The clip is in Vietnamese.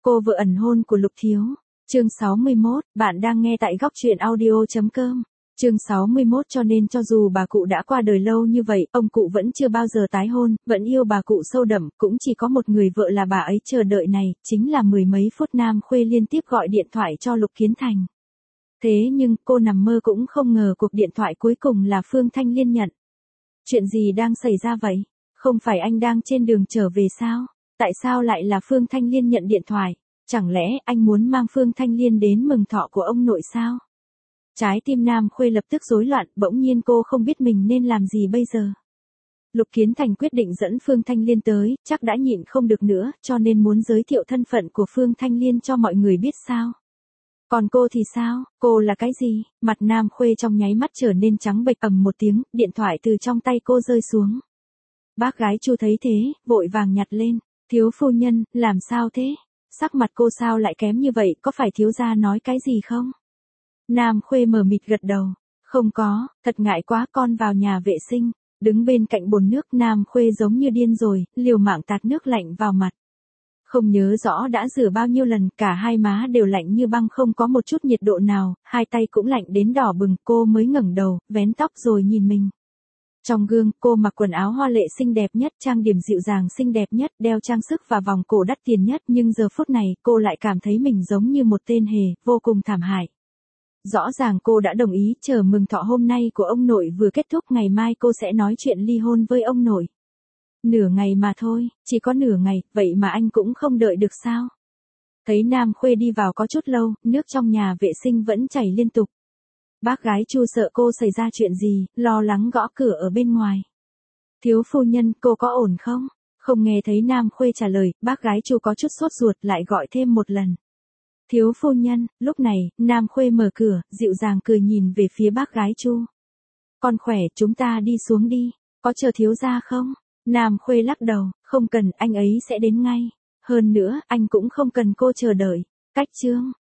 Cô vợ ẩn hôn của Lục Thiếu. Chương 61, bạn đang nghe tại góc truyện audio.com. Chương 61 cho nên cho dù bà cụ đã qua đời lâu như vậy, ông cụ vẫn chưa bao giờ tái hôn, vẫn yêu bà cụ sâu đậm, cũng chỉ có một người vợ là bà ấy chờ đợi này, chính là mười mấy phút Nam Khuê liên tiếp gọi điện thoại cho Lục Kiến Thành. Thế nhưng, cô nằm mơ cũng không ngờ cuộc điện thoại cuối cùng là Phương Thanh Liên nhận. Chuyện gì đang xảy ra vậy? Không phải anh đang trên đường trở về sao? Tại sao lại là Phương Thanh Liên nhận điện thoại? Chẳng lẽ anh muốn mang Phương Thanh Liên đến mừng thọ của ông nội sao? Trái tim Nam Khuê lập tức rối loạn, bỗng nhiên cô không biết mình nên làm gì bây giờ. Lục Kiến Thành quyết định dẫn Phương Thanh Liên tới, chắc đã nhịn không được nữa, cho nên muốn giới thiệu thân phận của Phương Thanh Liên cho mọi người biết sao. Còn cô thì sao, cô là cái gì? Mặt Nam Khuê trong nháy mắt trở nên trắng bệch, ầm một tiếng, điện thoại từ trong tay cô rơi xuống. Bác gái Chu thấy thế, vội vàng nhặt lên. Thiếu phu nhân, làm sao thế? Sắc mặt cô sao lại kém như vậy, có phải thiếu gia nói cái gì không? Nam Khuê mờ mịt gật đầu. Không có, thật ngại quá, con vào nhà vệ sinh. Đứng bên cạnh bồn nước, Nam Khuê giống như điên rồi, liều mạng tạt nước lạnh vào mặt. Không nhớ rõ đã rửa bao nhiêu lần, cả hai má đều lạnh như băng, không có một chút nhiệt độ nào, hai tay cũng lạnh đến đỏ bừng. Cô mới ngẩng đầu, vén tóc rồi nhìn mình. Trong gương, cô mặc quần áo hoa lệ xinh đẹp nhất, trang điểm dịu dàng xinh đẹp nhất, đeo trang sức và vòng cổ đắt tiền nhất, nhưng giờ phút này, cô lại cảm thấy mình giống như một tên hề, vô cùng thảm hại. Rõ ràng cô đã đồng ý, chờ mừng thọ hôm nay của ông nội vừa kết thúc, ngày mai cô sẽ nói chuyện ly hôn với ông nội. Nửa ngày mà thôi, chỉ có nửa ngày, vậy mà anh cũng không đợi được sao? Thấy Nam Khuê đi vào có chút lâu, nước trong nhà vệ sinh vẫn chảy liên tục. Bác gái Chu sợ cô xảy ra chuyện gì, lo lắng gõ cửa ở bên ngoài. Thiếu phu nhân, cô có ổn không? Không nghe thấy Nam Khuê trả lời, bác gái Chu có chút sốt ruột, lại gọi thêm một lần. Thiếu phu nhân, lúc này, Nam Khuê mở cửa, dịu dàng cười nhìn về phía bác gái Chu. Con khỏe, chúng ta đi xuống đi, có chờ thiếu gia không? Nam Khuê lắc đầu, không cần, anh ấy sẽ đến ngay. Hơn nữa, anh cũng không cần cô chờ đợi. Cách chương.